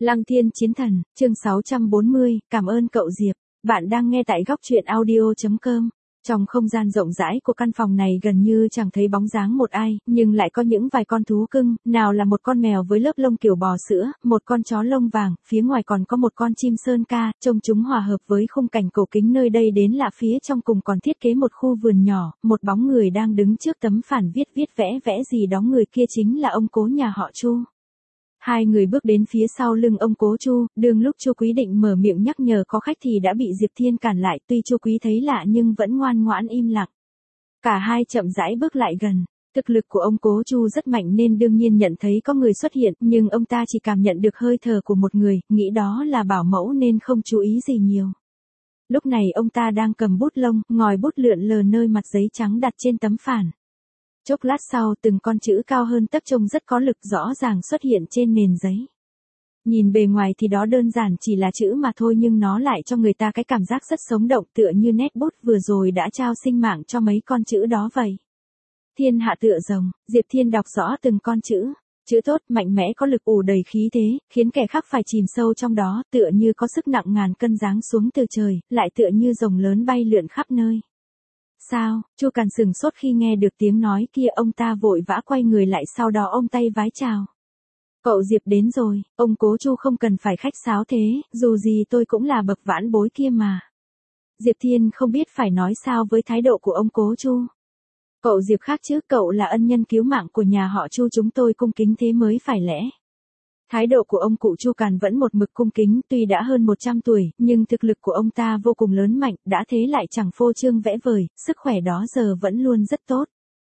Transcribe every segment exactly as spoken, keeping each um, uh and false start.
Lăng Thiên Chiến Thần, chương sáu trăm bốn mươi, cảm ơn cậu Diệp. Bạn đang nghe tại góc truyện audio chấm com. Trong không gian rộng rãi của căn phòng này gần như chẳng thấy bóng dáng một ai, nhưng lại có những vài con thú cưng, nào là một con mèo với lớp lông kiểu bò sữa, một con chó lông vàng, phía ngoài còn có một con chim sơn ca, trông chúng hòa hợp với khung cảnh cổ kính nơi đây đến lạ, phía trong cùng còn thiết kế một khu vườn nhỏ, một bóng người đang đứng trước tấm phản viết viết vẽ vẽ gì đó, người kia chính là ông cố nhà họ Chu. Hai người bước đến phía sau lưng ông cố Chu, đương lúc Chu Quý định mở miệng nhắc nhở có khách thì đã bị Diệp Thiên cản lại, tuy Chu Quý thấy lạ nhưng vẫn ngoan ngoãn im lặng. Cả hai chậm rãi bước lại gần. Thực lực của ông cố Chu rất mạnh nên đương nhiên nhận thấy có người xuất hiện, nhưng ông ta chỉ cảm nhận được hơi thở của một người, nghĩ đó là bảo mẫu nên không chú ý gì nhiều. Lúc này ông ta đang cầm bút lông, ngòi bút lượn lờ nơi mặt giấy trắng đặt trên tấm phản. Chốc lát sau, từng con chữ cao hơn tấc trông rất có lực rõ ràng xuất hiện trên nền giấy. Nhìn bề ngoài thì đó đơn giản chỉ là chữ mà thôi, nhưng nó lại cho người ta cái cảm giác rất sống động, tựa như nét bút vừa rồi đã trao sinh mạng cho mấy con chữ đó vậy. Thiên hạ tựa rồng, Diệp Thiên đọc rõ từng con chữ. Chữ tốt, mạnh mẽ, có lực, ù đầy khí thế, khiến kẻ khác phải chìm sâu trong đó, tựa như có sức nặng ngàn cân giáng xuống từ trời, lại tựa như rồng lớn bay lượn khắp nơi. Sao? Chu Càn sừng sốt khi nghe được tiếng nói kia, ông ta vội vã quay người lại, sau đó ôm tay vái chào. Cậu Diệp đến rồi, ông cố Chu không cần phải khách sáo thế, dù gì tôi cũng là bậc vãn bối kia mà. Diệp Thiên không biết phải nói sao với thái độ của ông cố Chu. Cậu Diệp khác chứ, cậu là ân nhân cứu mạng của nhà họ Chu, chúng tôi cung kính thế mới phải lẽ. Thái độ của ông cụ Chu Càn vẫn một mực cung kính, tuy đã hơn một trăm tuổi, nhưng thực lực của ông ta vô cùng lớn mạnh, đã thế lại chẳng phô trương vẽ vời, sức khỏe đó giờ vẫn luôn rất tốt.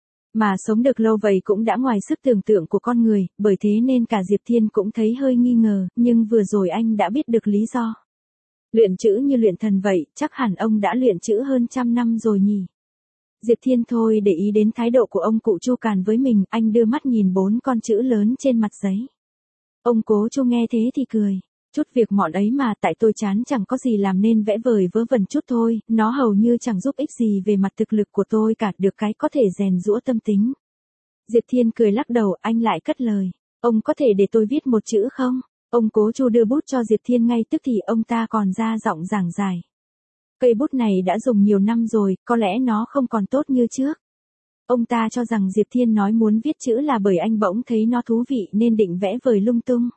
Mà sống được lâu vậy cũng đã ngoài sức tưởng tượng của con người, bởi thế nên cả Diệp Thiên cũng thấy hơi nghi ngờ, nhưng vừa rồi anh đã biết được lý do. Luyện chữ như luyện thần vậy, chắc hẳn ông đã luyện chữ hơn trăm năm rồi nhỉ. Diệp Thiên thôi để ý đến thái độ của ông cụ Chu Càn với mình, anh đưa mắt nhìn bốn con chữ lớn trên mặt giấy. Ông cố Chu nghe thế thì cười. Chút việc mọn ấy mà, tại tôi chán chẳng có gì làm nên vẽ vời vớ vẩn chút thôi, nó hầu như chẳng giúp ích gì về mặt thực lực của tôi cả, được cái có thể rèn giũa tâm tính. Diệp Thiên cười lắc đầu, anh lại cất lời. Ông có thể để tôi viết một chữ không? Ông cố Chu đưa bút cho Diệp Thiên, ngay tức thì ông ta còn ra giọng giảng giải. Cây bút này đã dùng nhiều năm rồi, có lẽ nó không còn tốt như trước. Ông ta cho rằng Diệp Thiên nói muốn viết chữ là bởi anh bỗng thấy nó thú vị nên định vẽ vời lung tung.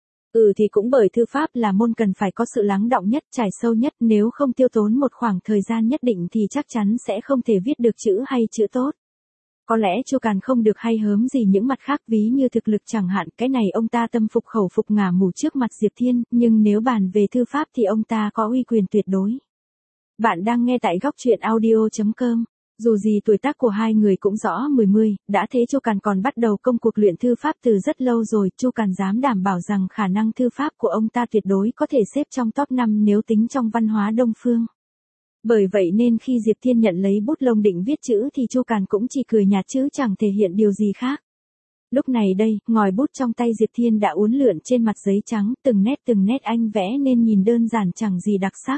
Ừ thì cũng bởi thư pháp là môn cần phải có sự lắng đọng nhất, trải sâu nhất, nếu không tiêu tốn một khoảng thời gian nhất định thì chắc chắn sẽ không thể viết được chữ hay chữ tốt. Có lẽ Chu Càn không được hay hớm gì những mặt khác, ví như thực lực chẳng hạn, cái này ông ta tâm phục khẩu phục ngả mù trước mặt Diệp Thiên, nhưng nếu bàn về thư pháp thì ông ta có uy quyền tuyệt đối. Bạn đang nghe tại góc truyện audio chấm com. Dù gì tuổi tác của hai người cũng rõ mười mươi, đã thế Chu Càn còn bắt đầu công cuộc luyện thư pháp từ rất lâu rồi, Chu Càn dám đảm bảo rằng khả năng thư pháp của ông ta tuyệt đối có thể xếp trong top năm nếu tính trong văn hóa Đông phương. Bởi vậy nên khi Diệp Thiên nhận lấy bút lông định viết chữ thì Chu Càn cũng chỉ cười nhạt chứ chẳng thể hiện điều gì khác. Lúc này đây, ngòi bút trong tay Diệp Thiên đã uốn lượn trên mặt giấy trắng, từng nét từng nét anh vẽ nên nhìn đơn giản chẳng gì đặc sắc.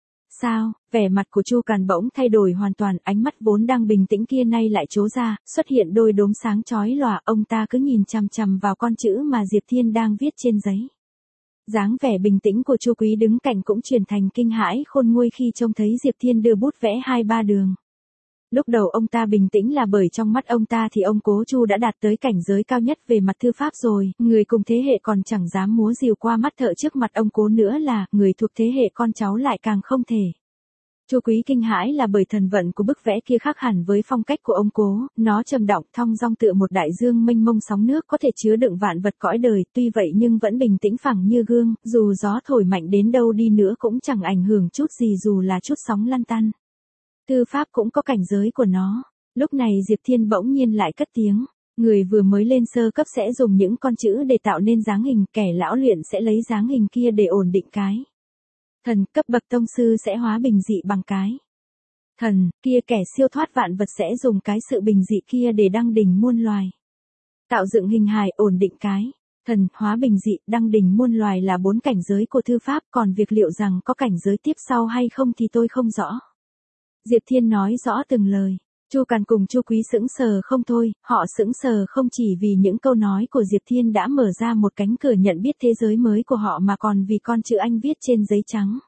Sao? Vẻ mặt của Chu Càn bỗng thay đổi hoàn toàn, ánh mắt vốn đang bình tĩnh kia nay lại trố ra, xuất hiện đôi đốm sáng chói lòa, ông ta cứ nhìn chằm chằm vào con chữ mà Diệp Thiên đang viết trên giấy. Dáng vẻ bình tĩnh của Chu Quý đứng cạnh cũng chuyển thành kinh hãi khôn nguôi khi trông thấy Diệp Thiên đưa bút vẽ hai ba đường. Lúc đầu ông ta bình tĩnh là bởi trong mắt ông ta thì ông cố Chu đã đạt tới cảnh giới cao nhất về mặt thư pháp rồi, người cùng thế hệ còn chẳng dám múa rìu qua mắt thợ trước mặt ông cố nữa, là người thuộc thế hệ con cháu lại càng không thể. Chu Quý kinh hãi là bởi thần vận của bức vẽ kia khác hẳn với phong cách của ông cố, nó trầm động thong dong tựa một đại dương mênh mông sóng nước có thể chứa đựng vạn vật cõi đời, tuy vậy nhưng vẫn bình tĩnh phẳng như gương, dù gió thổi mạnh đến đâu đi nữa cũng chẳng ảnh hưởng chút gì dù là chút sóng lăn tăn. Thư pháp cũng có cảnh giới của nó. Lúc này Diệp Thiên bỗng nhiên lại cất tiếng. Người vừa mới lên sơ cấp sẽ dùng những con chữ để tạo nên dáng hình, kẻ lão luyện sẽ lấy dáng hình kia để ổn định cái. Thần, cấp bậc tông sư sẽ hóa bình dị bằng cái. Thần, kia kẻ siêu thoát vạn vật sẽ dùng cái sự bình dị kia để đăng đỉnh muôn loài. Tạo dựng hình hài, ổn định cái. Thần, hóa bình dị, đăng đỉnh muôn loài là bốn cảnh giới của thư pháp, còn việc liệu rằng có cảnh giới tiếp sau hay không thì tôi không rõ. Diệp Thiên nói rõ từng lời. Chu Càn cùng Chu Quý sững sờ không thôi, họ sững sờ không chỉ vì những câu nói của Diệp Thiên đã mở ra một cánh cửa nhận biết thế giới mới của họ mà còn vì con chữ Anh viết trên giấy trắng.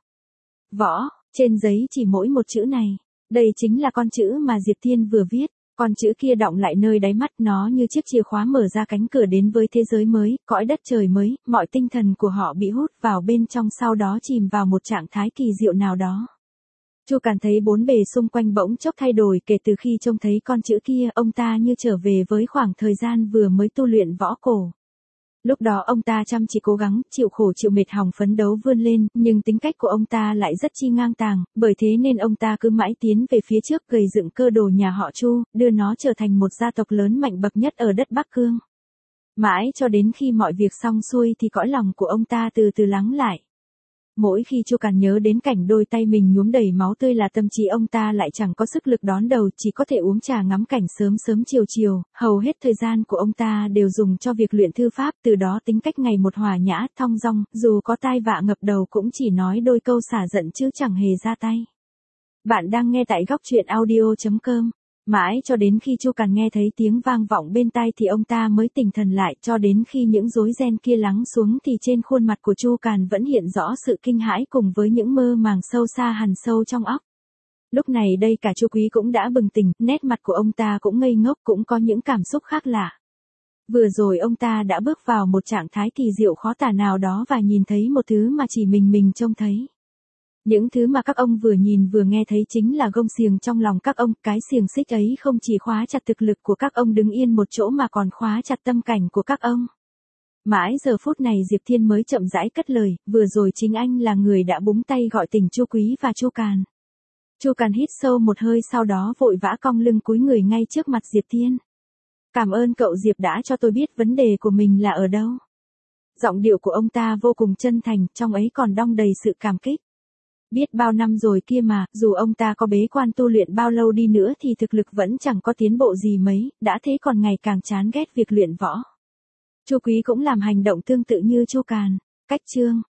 Võ, trên giấy chỉ mỗi một chữ này. Đây chính là con chữ mà Diệp Thiên vừa viết. Con chữ kia đọng lại nơi đáy mắt, nó như chiếc chìa khóa mở ra cánh cửa đến với thế giới mới, cõi đất trời mới, mọi tinh thần của họ bị hút vào bên trong, sau đó chìm vào một trạng thái kỳ diệu nào đó. Chu Càn thấy bốn bề xung quanh bỗng chốc thay đổi kể từ khi trông thấy con chữ kia, ông ta như trở về với khoảng thời gian vừa mới tu luyện võ cổ. Lúc đó ông ta chăm chỉ cố gắng, chịu khổ chịu mệt hòng phấn đấu vươn lên, nhưng tính cách của ông ta lại rất chi ngang tàng, bởi thế nên ông ta cứ mãi tiến về phía trước, gầy dựng cơ đồ nhà họ Chu, đưa nó trở thành một gia tộc lớn mạnh bậc nhất ở đất Bắc Cương. Mãi cho đến khi mọi việc xong xuôi thì cõi lòng của ông ta từ từ lắng lại. Mỗi khi Chu Càn nhớ đến cảnh đôi tay mình nhuốm đầy máu tươi là tâm trí ông ta lại chẳng có sức lực đón đầu, chỉ có thể uống trà ngắm cảnh sớm sớm chiều chiều, hầu hết thời gian của ông ta đều dùng cho việc luyện thư pháp, từ đó tính cách ngày một hòa nhã, thong dong, dù có tai vạ ngập đầu cũng chỉ nói đôi câu xả giận chứ chẳng hề ra tay. Bạn đang nghe tại góc truyện audio chấm com. Mãi cho đến khi Chu Càn nghe thấy tiếng vang vọng bên tai thì ông ta mới tỉnh thần lại, cho đến khi những rối ren kia lắng xuống thì trên khuôn mặt của Chu Càn vẫn hiện rõ sự kinh hãi cùng với những mơ màng sâu xa hằn sâu trong óc. Lúc này đây cả Chu Quý cũng đã bừng tỉnh, nét mặt của ông ta cũng ngây ngốc, cũng có những cảm xúc khác lạ. Vừa rồi ông ta đã bước vào một trạng thái kỳ diệu khó tả nào đó và nhìn thấy một thứ mà chỉ mình mình trông thấy. Những thứ mà các ông vừa nhìn vừa nghe thấy chính là gông xiềng trong lòng các ông, cái xiềng xích ấy không chỉ khóa chặt thực lực của các ông đứng yên một chỗ mà còn khóa chặt tâm cảnh của các ông. Mãi giờ phút này Diệp Thiên mới chậm rãi cất lời, vừa rồi chính anh là người đã búng tay gọi tỉnh Chu Quý và Chu Càn. Chu Càn hít sâu một hơi, sau đó vội vã cong lưng cúi người ngay trước mặt Diệp Thiên. Cảm ơn cậu Diệp đã cho tôi biết vấn đề của mình là ở đâu. Giọng điệu của ông ta vô cùng chân thành, trong ấy còn đong đầy sự cảm kích. Biết bao năm rồi kia mà, dù ông ta có bế quan tu luyện bao lâu đi nữa thì thực lực vẫn chẳng có tiến bộ gì mấy, đã thế còn ngày càng chán ghét việc luyện võ. Chu Quý cũng làm hành động tương tự như Chu Càn. Cách chương